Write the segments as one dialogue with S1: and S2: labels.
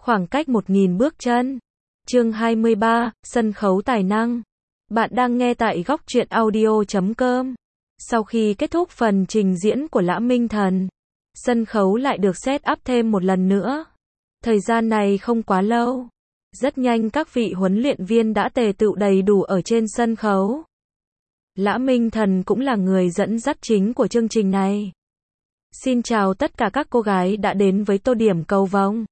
S1: Khoảng cách 1.000 bước chân. Chương 23, sân khấu tài năng. Bạn đang nghe tại góc truyện audio.com. Sau khi kết thúc phần trình diễn của Lã Minh Thần, sân khấu lại được set up thêm một lần nữa. Thời gian này không quá lâu. Rất nhanh các vị huấn luyện viên đã tề tựu đầy đủ ở trên sân khấu. Lã Minh Thần cũng là người dẫn dắt chính của chương trình này. Xin chào tất cả các cô gái đã đến với tô điểm cầu vồng.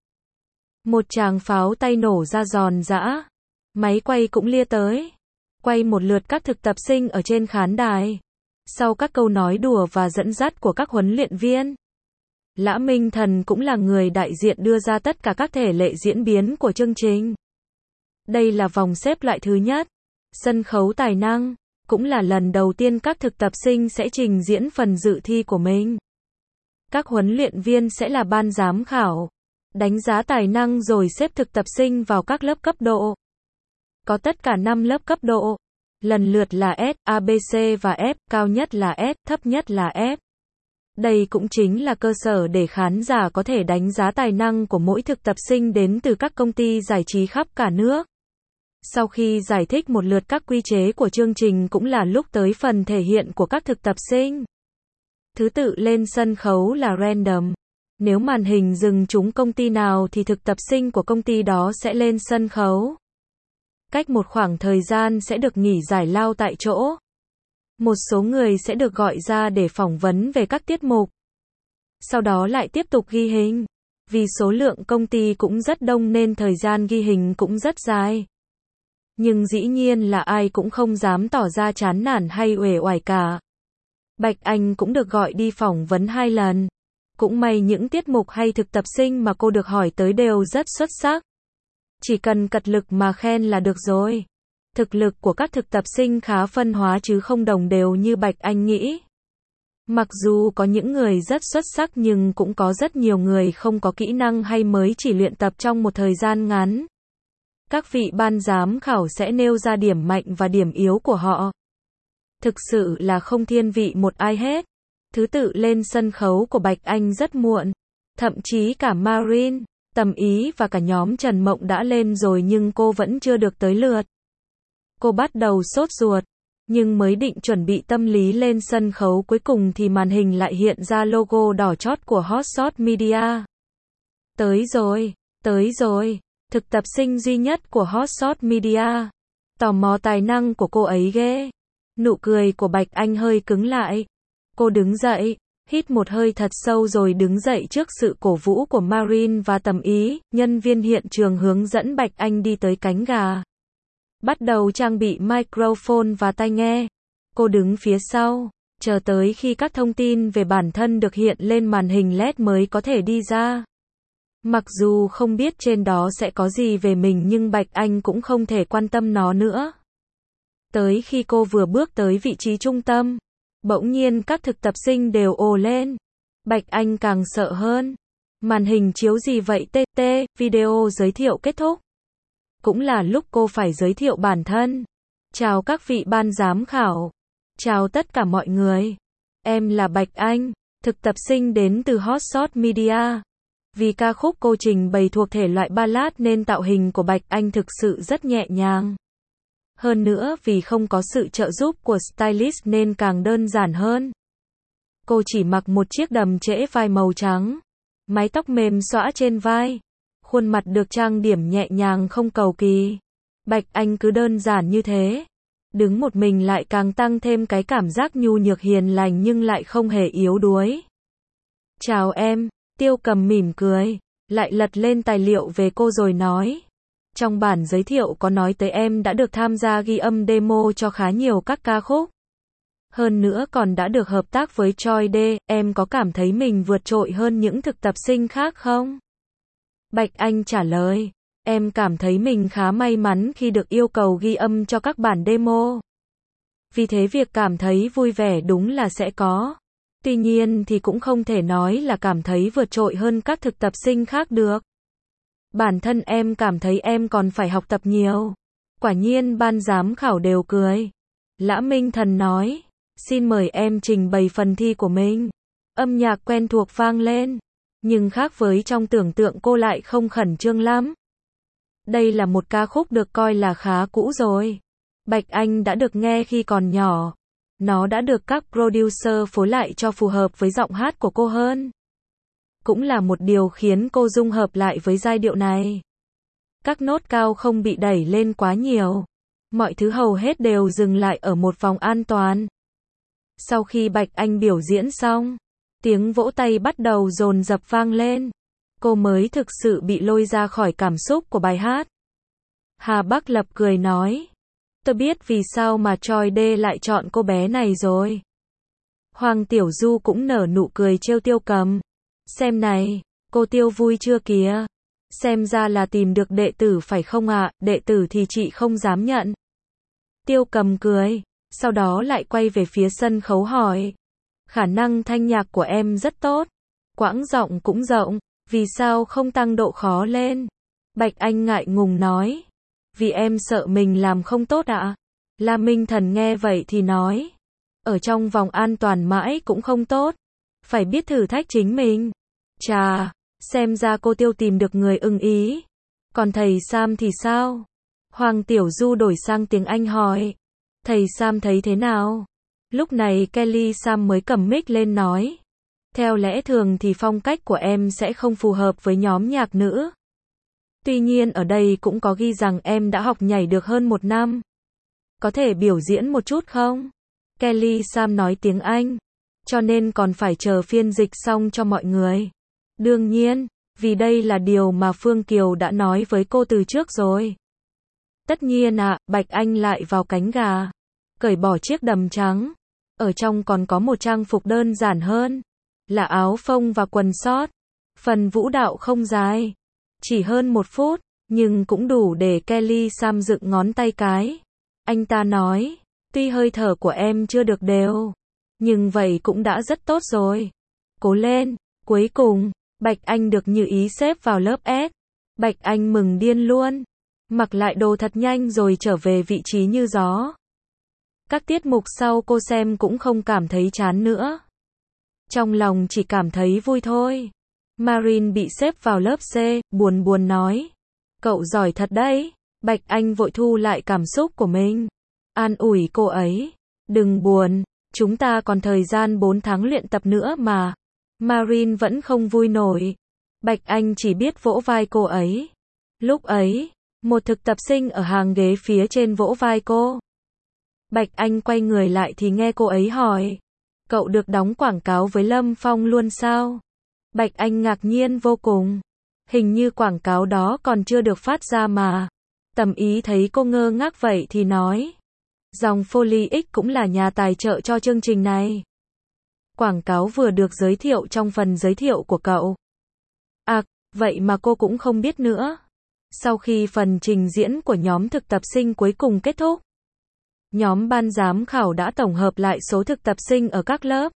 S1: Một tràng pháo tay nổ ra giòn giã. Máy quay cũng lia tới. Quay một lượt các thực tập sinh ở trên khán đài. Sau các câu nói đùa và dẫn dắt của các huấn luyện viên, Lã Minh Thần cũng là người đại diện đưa ra tất cả các thể lệ diễn biến của chương trình. Đây là vòng xếp loại thứ nhất. Sân khấu tài năng. Cũng là lần đầu tiên các thực tập sinh sẽ trình diễn phần dự thi của mình. Các huấn luyện viên sẽ là ban giám khảo, đánh giá tài năng rồi xếp thực tập sinh vào các lớp cấp độ. Có tất cả 5 lớp cấp độ, lần lượt là S, A, B, C và F, cao nhất là S, thấp nhất là F. Đây cũng chính là cơ sở để khán giả có thể đánh giá tài năng của mỗi thực tập sinh đến từ các công ty giải trí khắp cả nước. Sau khi giải thích một lượt các quy chế của chương trình cũng là lúc tới phần thể hiện của các thực tập sinh. Thứ tự lên sân khấu là random. Nếu màn hình dừng trúng công ty nào thì thực tập sinh của công ty đó sẽ lên sân khấu. Cách một khoảng thời gian sẽ được nghỉ giải lao tại chỗ. Một số người sẽ được gọi ra để phỏng vấn về các tiết mục. Sau đó lại tiếp tục ghi hình. Vì số lượng công ty cũng rất đông nên thời gian ghi hình cũng rất dài. Nhưng dĩ nhiên là ai cũng không dám tỏ ra chán nản hay uể oải cả. Bạch Anh cũng được gọi đi phỏng vấn 2 lần. Cũng may những tiết mục hay thực tập sinh mà cô được hỏi tới đều rất xuất sắc. Chỉ cần cật lực mà khen là được rồi. Thực lực của các thực tập sinh khá phân hóa chứ không đồng đều như Bạch Anh nghĩ. Mặc dù có những người rất xuất sắc nhưng cũng có rất nhiều người không có kỹ năng hay mới chỉ luyện tập trong một thời gian ngắn. Các vị ban giám khảo sẽ nêu ra điểm mạnh và điểm yếu của họ. Thực sự là không thiên vị một ai hết. Thứ tự lên sân khấu của Bạch Anh rất muộn. Thậm chí cả Marine, Tầm Ý và cả nhóm Trần Mộng đã lên rồi nhưng cô vẫn chưa được tới lượt. Cô bắt đầu sốt ruột. Nhưng mới định chuẩn bị tâm lý lên sân khấu cuối cùng thì màn hình lại hiện ra logo đỏ chót của Hot Shot Media. Tới rồi, tới rồi. Thực tập sinh duy nhất của Hot Shot Media. Tò mò tài năng của cô ấy ghê. Nụ cười của Bạch Anh hơi cứng lại. Cô đứng dậy, hít một hơi thật sâu rồi đứng dậy trước sự cổ vũ của Marine và Tầm Ý. Nhân viên hiện trường hướng dẫn Bạch Anh đi tới cánh gà. Bắt đầu trang bị microphone và tai nghe. Cô đứng phía sau, chờ tới khi các thông tin về bản thân được hiện lên màn hình LED mới có thể đi ra. Mặc dù không biết trên đó sẽ có gì về mình nhưng Bạch Anh cũng không thể quan tâm nó nữa. Tới khi cô vừa bước tới vị trí trung tâm, bỗng nhiên các thực tập sinh đều ồ lên. Bạch Anh càng sợ hơn. Màn hình chiếu gì vậy TT, video giới thiệu kết thúc. Cũng là lúc cô phải giới thiệu bản thân. Chào các vị ban giám khảo. Chào tất cả mọi người. Em là Bạch Anh, thực tập sinh đến từ Hot Shot Media. Vì ca khúc cô trình bày thuộc thể loại ballad nên tạo hình của Bạch Anh thực sự rất nhẹ nhàng. Hơn nữa vì không có sự trợ giúp của stylist nên càng đơn giản hơn. Cô chỉ mặc một chiếc đầm trễ vai màu trắng, mái tóc mềm xõa trên vai, khuôn mặt được trang điểm nhẹ nhàng không cầu kỳ. Bạch Anh cứ đơn giản như thế. Đứng một mình lại càng tăng thêm cái cảm giác nhu nhược hiền lành nhưng lại không hề yếu đuối. Chào em. Tiêu Cầm mỉm cười, lại lật lên tài liệu về cô rồi nói. Trong bản giới thiệu có nói tới em đã được tham gia ghi âm demo cho khá nhiều các ca khúc. Hơn nữa còn đã được hợp tác với Choi D, em có cảm thấy mình vượt trội hơn những thực tập sinh khác không? Bạch Anh trả lời, em cảm thấy mình khá may mắn khi được yêu cầu ghi âm cho các bản demo. Vì thế việc cảm thấy vui vẻ đúng là sẽ có. Tuy nhiên thì cũng không thể nói là cảm thấy vượt trội hơn các thực tập sinh khác được. Bản thân em cảm thấy em còn phải học tập nhiều. Quả nhiên ban giám khảo đều cười. Lã Minh Thần nói, xin mời em trình bày phần thi của mình. Âm nhạc quen thuộc vang lên. Nhưng khác với trong tưởng tượng cô lại không khẩn trương lắm. Đây là một ca khúc được coi là khá cũ rồi. Bạch Anh đã được nghe khi còn nhỏ. Nó đã được các producer phối lại cho phù hợp với giọng hát của cô hơn. Cũng là một điều khiến cô dung hợp lại với giai điệu này. Các nốt cao không bị đẩy lên quá nhiều. Mọi thứ hầu hết đều dừng lại ở một vòng an toàn. Sau khi Bạch Anh biểu diễn xong, tiếng vỗ tay bắt đầu dồn dập vang lên. Cô mới thực sự bị lôi ra khỏi cảm xúc của bài hát. Hà Bắc Lập cười nói. Tôi biết vì sao mà Choi Dae lại chọn cô bé này rồi. Hoàng Tiểu Du cũng nở nụ cười trêu Tiêu Cầm. Xem này, cô Tiêu vui chưa kìa. Xem ra là tìm được đệ tử phải không ạ, đệ tử thì chị không dám nhận. Tiêu Cầm cười, sau đó lại quay về phía sân khấu hỏi. Khả năng thanh nhạc của em rất tốt. Quãng giọng cũng rộng, vì sao không tăng độ khó lên? Bạch Anh ngại ngùng nói. Vì em sợ mình làm không tốt ạ. La Minh Thần nghe vậy thì nói. Ở trong vòng an toàn mãi cũng không tốt. Phải biết thử thách chính mình. Chà, xem ra cô Tiêu tìm được người ưng ý. Còn thầy Sam thì sao? Hoàng Tiểu Du đổi sang tiếng Anh hỏi. Thầy Sam thấy thế nào? Lúc này Kelly Sam mới cầm mic lên nói. Theo lẽ thường thì phong cách của em sẽ không phù hợp với nhóm nhạc nữ. Tuy nhiên ở đây cũng có ghi rằng em đã học nhảy được hơn 1 năm. Có thể biểu diễn một chút không? Kelly Sam nói tiếng Anh. Cho nên còn phải chờ phiên dịch xong cho mọi người. Đương nhiên, vì đây là điều mà Phương Kiều đã nói với cô từ trước rồi. Tất nhiên ạ, Bạch Anh lại vào cánh gà. Cởi bỏ chiếc đầm trắng. Ở trong còn có một trang phục đơn giản hơn. Là áo phông và quần sót. Phần vũ đạo không dài. Chỉ hơn 1 phút, nhưng cũng đủ để Kelly Sam dựng ngón tay cái. Anh ta nói, tuy hơi thở của em chưa được đều, nhưng vậy cũng đã rất tốt rồi. Cố lên, cuối cùng, Bạch Anh được như ý xếp vào lớp S. Bạch Anh mừng điên luôn. Mặc lại đồ thật nhanh rồi trở về vị trí như gió. Các tiết mục sau cô xem cũng không cảm thấy chán nữa. Trong lòng chỉ cảm thấy vui thôi. Marin bị xếp vào lớp C, buồn buồn nói. Cậu giỏi thật đấy. Bạch Anh vội thu lại cảm xúc của mình. An ủi cô ấy. Đừng buồn, chúng ta còn thời gian 4 tháng luyện tập nữa mà. Marin vẫn không vui nổi. Bạch Anh chỉ biết vỗ vai cô ấy. Lúc ấy, một thực tập sinh ở hàng ghế phía trên vỗ vai cô. Bạch Anh quay người lại thì nghe cô ấy hỏi. Cậu được đóng quảng cáo với Lâm Phong luôn sao? Bạch Anh ngạc nhiên vô cùng. Hình như quảng cáo đó còn chưa được phát ra mà. Tầm Ý thấy cô ngơ ngác vậy thì nói. Dòng Foley X cũng là nhà tài trợ cho chương trình này. Quảng cáo vừa được giới thiệu trong phần giới thiệu của cậu. À, vậy mà cô cũng không biết nữa. Sau khi phần trình diễn của nhóm thực tập sinh cuối cùng kết thúc, nhóm ban giám khảo đã tổng hợp lại số thực tập sinh ở các lớp.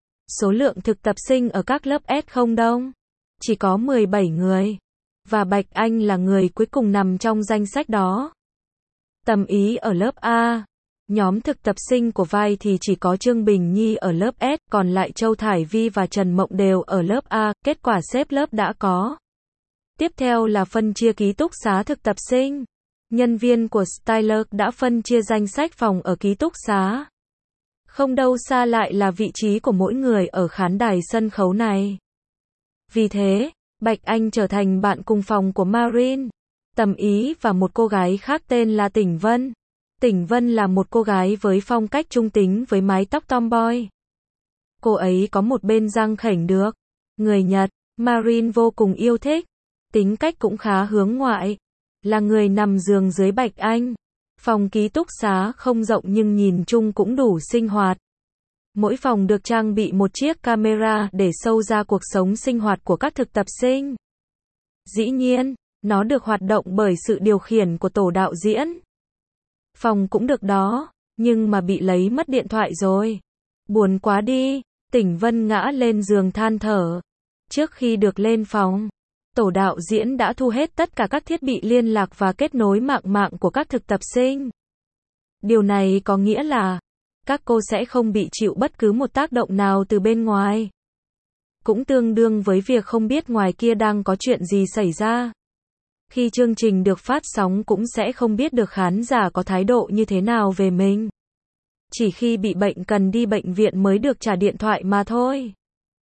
S1: Số lượng thực tập sinh ở các lớp S không đông, chỉ có 17 người. Và Bạch Anh là người cuối cùng nằm trong danh sách đó. Tầm Ý ở lớp A. Nhóm thực tập sinh của vai thì chỉ có Trương Bình Nhi ở lớp S, còn lại Châu Thải Vi và Trần Mộng đều ở lớp A, kết quả xếp lớp đã có. Tiếp theo là phân chia ký túc xá thực tập sinh. Nhân viên của Styler đã phân chia danh sách phòng ở ký túc xá. Không đâu xa lại là vị trí của mỗi người ở khán đài sân khấu này. Vì thế, Bạch Anh trở thành bạn cùng phòng của Marin, Tầm Ý và một cô gái khác tên là Tỉnh Vân. Tỉnh Vân là một cô gái với phong cách trung tính với mái tóc tomboy. Cô ấy có một bên răng khểnh được. Người Nhật, Marin vô cùng yêu thích. Tính cách cũng khá hướng ngoại. Là người nằm giường dưới Bạch Anh. Phòng ký túc xá không rộng nhưng nhìn chung cũng đủ sinh hoạt. Mỗi phòng được trang bị một chiếc camera để sâu ra cuộc sống sinh hoạt của các thực tập sinh. Dĩ nhiên, nó được hoạt động bởi sự điều khiển của tổ đạo diễn. Phòng cũng được đó, nhưng mà bị lấy mất điện thoại rồi. Buồn quá đi, Tỉnh Vân ngã lên giường than thở. Trước khi được lên phòng, tổ đạo diễn đã thu hết tất cả các thiết bị liên lạc và kết nối mạng của các thực tập sinh. Điều này có nghĩa là các cô sẽ không bị chịu bất cứ một tác động nào từ bên ngoài. cũng tương đương với việc không biết ngoài kia đang có chuyện gì xảy ra. Khi chương trình được phát sóng cũng sẽ không biết được khán giả có thái độ như thế nào về mình. Chỉ khi bị bệnh cần đi bệnh viện mới được trả điện thoại mà thôi.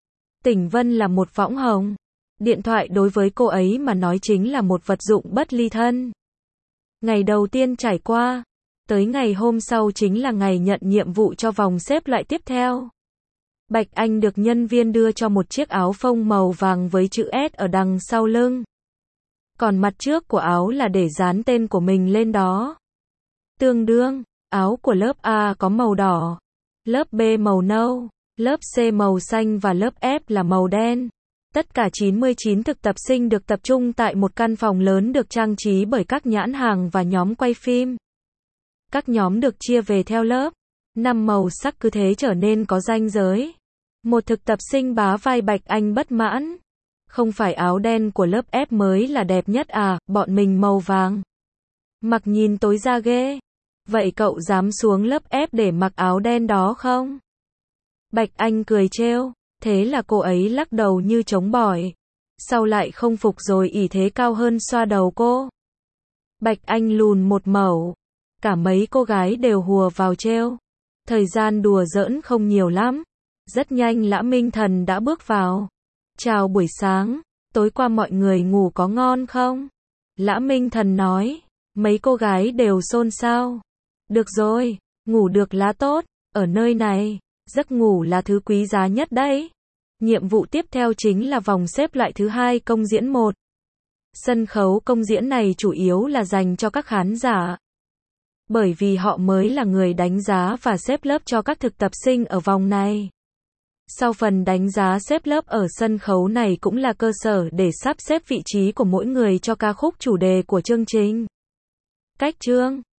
S1: Tỉnh Vân là một võng hồng. Điện thoại đối với cô ấy mà nói chính là một vật dụng bất ly thân. Ngày đầu tiên trải qua, tới ngày hôm sau chính là ngày nhận nhiệm vụ cho vòng xếp loại tiếp theo. Bạch Anh được nhân viên đưa cho một chiếc áo phông màu vàng với chữ S ở đằng sau lưng. Còn mặt trước của áo là để dán tên của mình lên đó. Tương đương, áo của lớp A có màu đỏ, lớp B màu nâu, lớp C màu xanh và lớp F là màu đen. Tất cả 99 thực tập sinh được tập trung tại một căn phòng lớn được trang trí bởi các nhãn hàng và nhóm quay phim. Các nhóm được chia về theo lớp. 5 màu sắc cứ thế trở nên có ranh giới. Một thực tập sinh bá vai Bạch Anh bất mãn. Không phải áo đen của lớp F mới là đẹp nhất à, bọn mình màu vàng. Mặc nhìn tối ra ghê. Vậy cậu dám xuống lớp F để mặc áo đen đó không? Bạch Anh cười trêu. Thế là cô ấy lắc đầu như chống bỏi. Sau lại không phục rồi ỷ thế cao hơn xoa đầu cô. Bạch Anh lùn một mẩu. Cả mấy cô gái đều hùa vào trêu. Thời gian đùa giỡn không nhiều lắm. Rất nhanh Lã Minh Thần đã bước vào. Chào buổi sáng, tối qua mọi người ngủ có ngon không? Lã Minh Thần nói. Mấy cô gái đều xôn xao. Được rồi, ngủ được là tốt. Ở nơi này, giấc ngủ là thứ quý giá nhất đấy. Nhiệm vụ tiếp theo chính là vòng xếp loại thứ 2 công diễn 1. Sân khấu công diễn này chủ yếu là dành cho các khán giả. Bởi vì họ mới là người đánh giá và xếp lớp cho các thực tập sinh ở vòng này. Sau phần đánh giá xếp lớp ở sân khấu này cũng là cơ sở để sắp xếp vị trí của mỗi người cho ca khúc chủ đề của chương trình. Cách chương